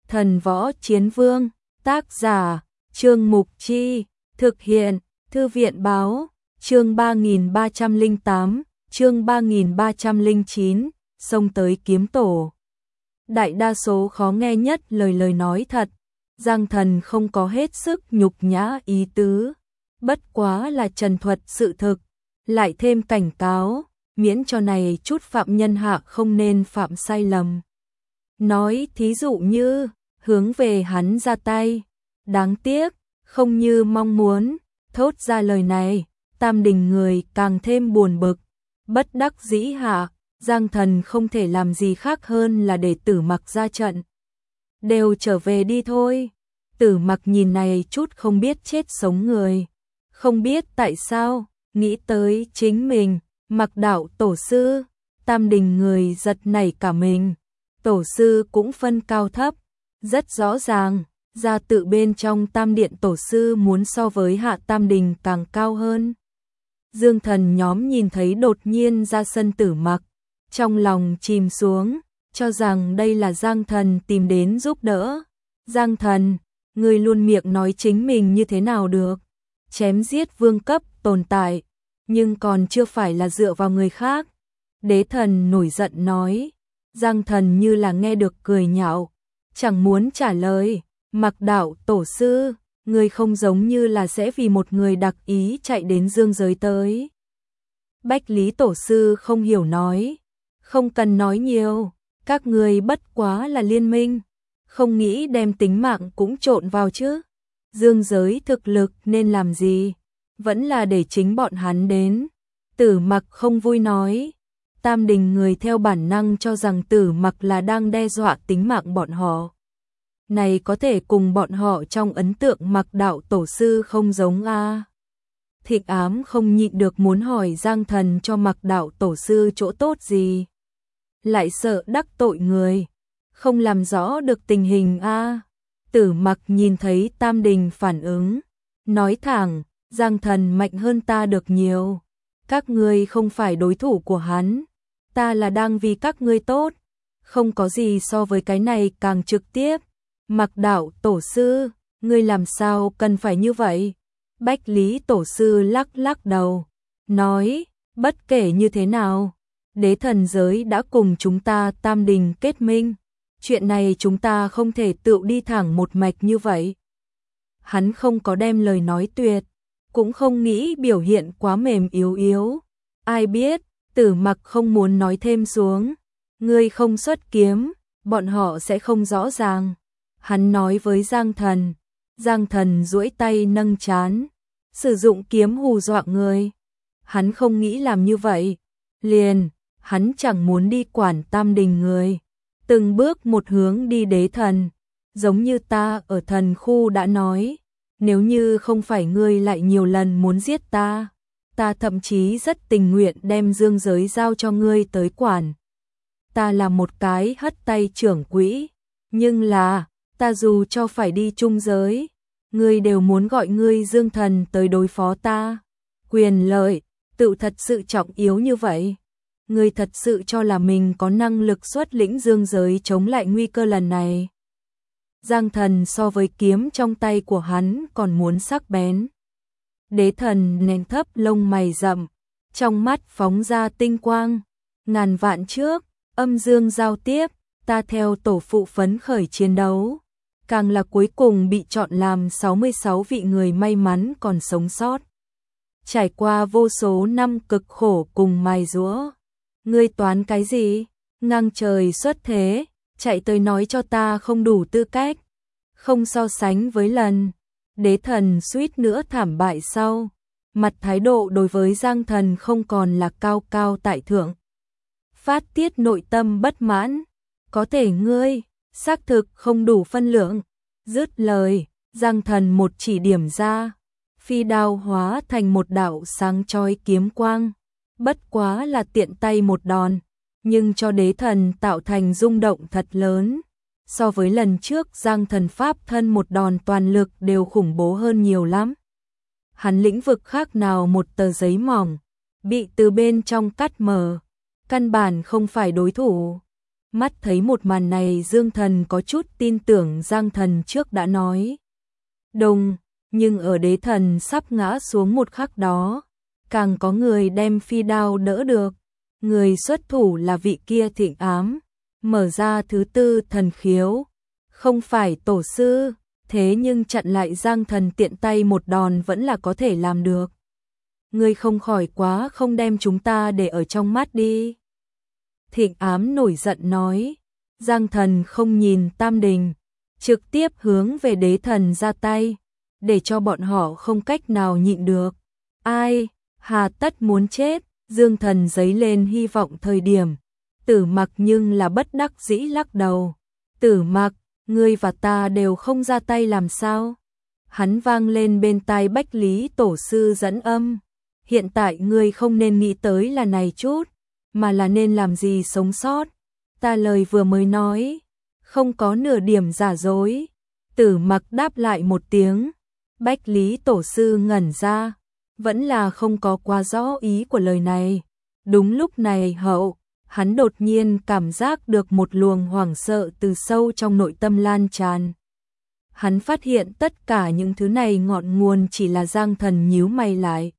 Thần Võ Chiến Vương, tác giả, Trương Mục Chi, thực hiện, Thư viện Báo, chương 3308, chương 3309, xông tới kiếm tổ. Đại đa số khó nghe nhất lời nói thật, Giang Thần không có hết sức nhục nhã ý tứ, bất quá là trần thuật sự thực, lại thêm cảnh cáo, miễn cho này chút phạm nhân hạ không nên phạm sai lầm. Nói thí dụ như, hướng về hắn ra tay, đáng tiếc, không như mong muốn, thốt ra lời này, Tam Đình người càng thêm buồn bực, bất đắc dĩ hạ, Giang Thần không thể làm gì khác hơn là để Tử Mặc ra trận. Đều trở về đi thôi. Tử Mặc nhìn này chút không biết chết sống người, không biết tại sao, nghĩ tới chính mình, Mặc đạo tổ sư, Tam Đình người giật nảy cả mình. Tổ sư cũng phân cao thấp, rất rõ ràng, gia tự bên trong Tam Điện tổ sư muốn so với Hạ Tam Đình càng cao hơn. Dương Thần nhóm nhìn thấy đột nhiên ra sân Tử Mặc, trong lòng chìm xuống, cho rằng đây là Giang Thần tìm đến giúp đỡ. Giang Thần, người luôn miệng nói chính mình như thế nào được, chém giết vương cấp tồn tại, nhưng còn chưa phải là dựa vào người khác. Đế Thần nổi giận nói. Giang Thần như là nghe được cười nhạo, chẳng muốn trả lời. Mặc đạo tổ sư, người không giống như là sẽ vì một người đặc ý chạy đến dương giới tới. Bách Lý tổ sư không hiểu nói, không cần nói nhiều, các người bất quá là liên minh, không nghĩ đem tính mạng cũng trộn vào chứ. Dương giới thực lực nên làm gì, vẫn là để chính bọn hắn đến. Tử Mặc không vui nói. Tam Đình người theo bản năng cho rằng Tử Mặc là đang đe dọa tính mạng bọn họ. Này có thể cùng bọn họ trong ấn tượng Mặc đạo tổ sư không giống a. Thịnh Ám không nhịn được muốn hỏi Giang Thần cho Mặc đạo tổ sư chỗ tốt gì. Lại sợ đắc tội người, không làm rõ được tình hình a. Tử Mặc nhìn thấy Tam Đình phản ứng, nói thẳng, Giang Thần mạnh hơn ta được nhiều. Các ngươi không phải đối thủ của hắn, ta là đang vì các ngươi tốt, không có gì so với cái này càng trực tiếp. Mặc đạo tổ sư, ngươi làm sao cần phải như vậy? Bách Lý tổ sư lắc lắc đầu, nói, bất kể như thế nào, đế thần giới đã cùng chúng ta Tam Đình kết minh, chuyện này chúng ta không thể tự đi thẳng một mạch như vậy. Hắn không có đem lời nói tuyệt, cũng không nghĩ biểu hiện quá mềm yếu. Ai biết, Tử Mặc không muốn nói thêm xuống. Ngươi không xuất kiếm, bọn họ sẽ không rõ ràng. Hắn nói với Giang Thần. Giang Thần duỗi tay nâng trán, sử dụng kiếm hù dọa người. Hắn không nghĩ làm như vậy. Liền, hắn chẳng muốn đi quản Tam Đình người. Từng bước một hướng đi đế thần. Giống như ta ở thần khu đã nói. Nếu như không phải ngươi lại nhiều lần muốn giết ta, ta thậm chí rất tình nguyện đem dương giới giao cho ngươi tới quản. Ta là một cái hất tay trưởng quỹ, nhưng là, ta dù cho phải đi trung giới, ngươi đều muốn gọi ngươi Dương Thần tới đối phó ta. Quyền lợi, tự thật sự trọng yếu như vậy. Ngươi thật sự cho là mình có năng lực xuất lĩnh dương giới chống lại nguy cơ lần này. Giang Thần so với kiếm trong tay của hắn còn muốn sắc bén. Đế Thần nén thấp lông mày rậm, trong mắt phóng ra tinh quang. Ngàn vạn trước, âm dương giao tiếp, ta theo tổ phụ phấn khởi chiến đấu. Càng là cuối cùng bị chọn làm 66 vị người may mắn còn sống sót. Trải qua vô số năm cực khổ cùng mài giũa. Ngươi toán cái gì? Ngang trời xuất thế, chạy tới nói cho ta không đủ tư cách. Không so sánh với lần Đế Thần suýt nữa thảm bại sau, mặt thái độ đối với Giang Thần không còn là cao cao tại thượng. Phát tiết nội tâm bất mãn, có thể ngươi xác thực không đủ phân lượng. Dứt lời, Giang Thần một chỉ điểm ra, phi đao hóa thành một đạo sáng chói kiếm quang, bất quá là tiện tay một đòn, nhưng cho Đế Thần tạo thành rung động thật lớn. So với lần trước Giang Thần pháp thân một đòn toàn lực đều khủng bố hơn nhiều lắm. Hắn lĩnh vực khác nào một tờ giấy mỏng, bị từ bên trong cắt mở, căn bản không phải đối thủ. Mắt thấy một màn này Dương Thần có chút tin tưởng Giang Thần trước đã nói. Đùng, nhưng ở Đế Thần sắp ngã xuống một khắc đó, càng có người đem phi đao đỡ được. Người xuất thủ là vị kia Thịnh Ám, mở ra thứ tư thần khiếu. Không phải tổ sư, thế nhưng chặn lại Giang Thần tiện tay một đòn vẫn là có thể làm được. Ngươi không khỏi quá không đem chúng ta để ở trong mắt đi. Thịnh Ám nổi giận nói. Giang Thần không nhìn Tam Đình, trực tiếp hướng về Đế Thần ra tay, để cho bọn họ không cách nào nhịn được. Ai, hà tất muốn chết. Dương Thần giấy lên hy vọng thời điểm. Tử Mặc nhưng là bất đắc dĩ lắc đầu. Tử Mặc, ngươi và ta đều không ra tay làm sao? Hắn vang lên bên tai Bách Lý tổ sư dẫn âm. Hiện tại ngươi không nên nghĩ tới là này chút, mà là nên làm gì sống sót. Ta lời vừa mới nói, không có nửa điểm giả dối. Tử Mặc đáp lại một tiếng. Bách Lý tổ sư ngẩn ra, vẫn là không có quá rõ ý của lời này. Đúng lúc này hắn đột nhiên cảm giác được một luồng hoảng sợ từ sâu trong nội tâm lan tràn. Hắn phát hiện tất cả những thứ này ngọn nguồn chỉ là Giang Thần nhíu mày lại.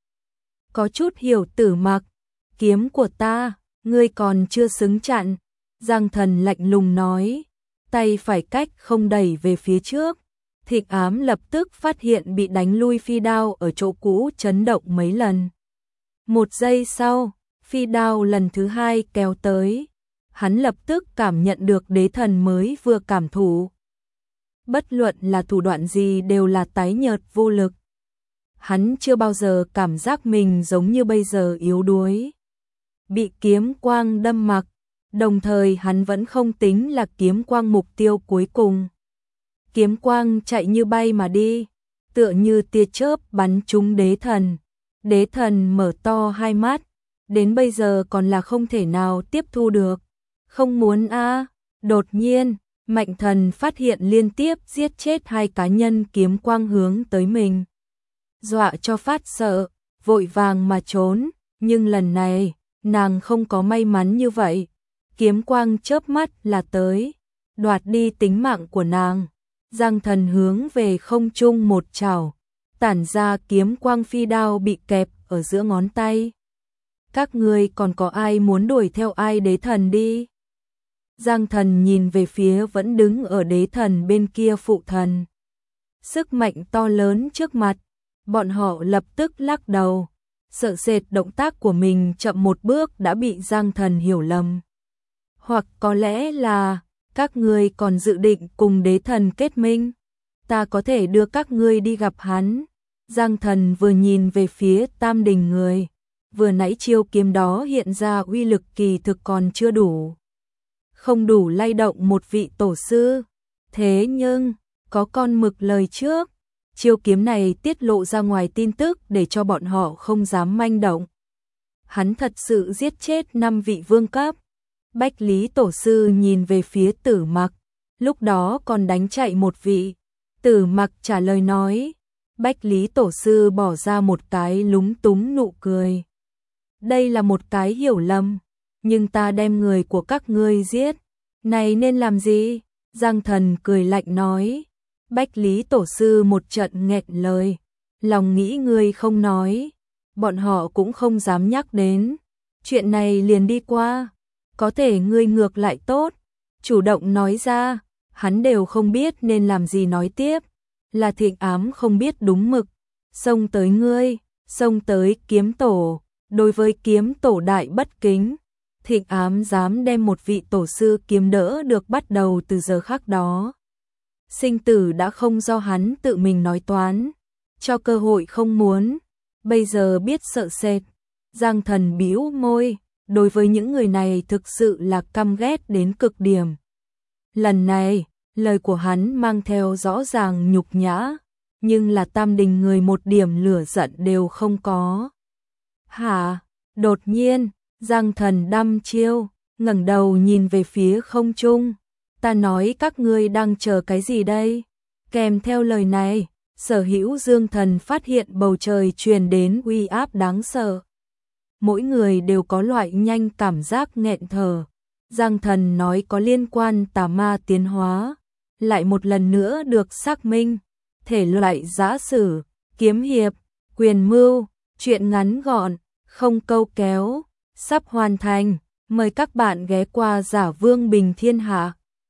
Có chút hiểu. Tử Mặc, kiếm của ta, ngươi còn chưa xứng chặn. Giang Thần lạnh lùng nói, tay phải cách không đẩy về phía trước. Thịnh Ám lập tức phát hiện bị đánh lui phi đao ở chỗ cũ chấn động mấy lần. Một giây sau, phi đao lần thứ hai kéo tới. Hắn lập tức cảm nhận được Đế Thần mới vừa cảm thụ. Bất luận là thủ đoạn gì đều là tái nhợt vô lực. Hắn chưa bao giờ cảm giác mình giống như bây giờ yếu đuối. Bị kiếm quang đâm mặc, đồng thời hắn vẫn không tính là kiếm quang mục tiêu cuối cùng. Kiếm quang chạy như bay mà đi, tựa như tia chớp bắn trúng Đế Thần. Đế Thần mở to hai mắt, đến bây giờ còn là không thể nào tiếp thu được. Không muốn a. Đột nhiên, Mạnh Thần phát hiện liên tiếp giết chết hai cá nhân kiếm quang hướng tới mình. Dọa cho phát sợ, vội vàng mà trốn, nhưng lần này, nàng không có may mắn như vậy. Kiếm quang chớp mắt là tới, đoạt đi tính mạng của nàng. Giang Thần hướng về không trung một chảo, tản ra kiếm quang phi đao bị kẹp ở giữa ngón tay. Các ngươi còn có ai muốn đuổi theo ai? Đế Thần đi. Giang Thần nhìn về phía vẫn đứng ở Đế Thần bên kia phụ thần. Sức mạnh to lớn trước mặt, bọn họ lập tức lắc đầu, sợ sệt động tác của mình chậm một bước đã bị Giang Thần hiểu lầm. Hoặc có lẽ là các ngươi còn dự định cùng Đế Thần kết minh, ta có thể đưa các ngươi đi gặp hắn. Giang Thần vừa nhìn về phía Tam Đình người, vừa nãy chiêu kiếm đó hiện ra uy lực kỳ thực còn chưa đủ. Không đủ lay động một vị tổ sư. Thế nhưng, có con mực lời trước, chiêu kiếm này tiết lộ ra ngoài tin tức để cho bọn họ không dám manh động. Hắn thật sự giết chết 5 vị vương cấp. Bách Lý tổ sư nhìn về phía Tử Mặc, lúc đó còn đánh chạy một vị. Tử Mặc trả lời nói. Bách Lý tổ sư bỏ ra một cái lúng túng nụ cười. Đây là một cái hiểu lầm, nhưng ta đem người của các ngươi giết, này nên làm gì? Giang Thần cười lạnh nói. Bách Lý tổ sư một trận nghẹn lời, lòng nghĩ ngươi không nói, bọn họ cũng không dám nhắc đến. Chuyện này liền đi qua, có thể ngươi ngược lại tốt, chủ động nói ra, hắn đều không biết nên làm gì nói tiếp. Là Thịnh Ám không biết đúng mực, xông tới ngươi, xông tới kiếm tổ, đối với kiếm tổ đại bất kính. Thịnh Ám dám đem một vị tổ sư kiếm đỡ được, bắt đầu từ giờ khắc đó. Sinh tử đã không do hắn tự mình nói toán, cho cơ hội không muốn, bây giờ biết sợ sệt. Giang Thần bĩu môi, đối với những người này thực sự là căm ghét đến cực điểm. Lần này, lời của hắn mang theo rõ ràng nhục nhã, nhưng là Tam Đình người một điểm lửa giận đều không có. Hả? Đột nhiên, Giang Thần đăm chiêu, ngẩng đầu nhìn về phía không trung. Ta nói các ngươi đang chờ cái gì đây? Kèm theo lời này, sở hữu Dương Thần phát hiện bầu trời truyền đến uy áp đáng sợ. Mỗi người đều có loại nhanh cảm giác nghẹn thở. Giang Thần nói có liên quan tà ma tiến hóa, lại một lần nữa được xác minh, thể loại giã sử, kiếm hiệp, quyền mưu, truyện ngắn gọn, không câu kéo, sắp hoàn thành, mời các bạn ghé qua Giả Vương Bình Thiên Hạ.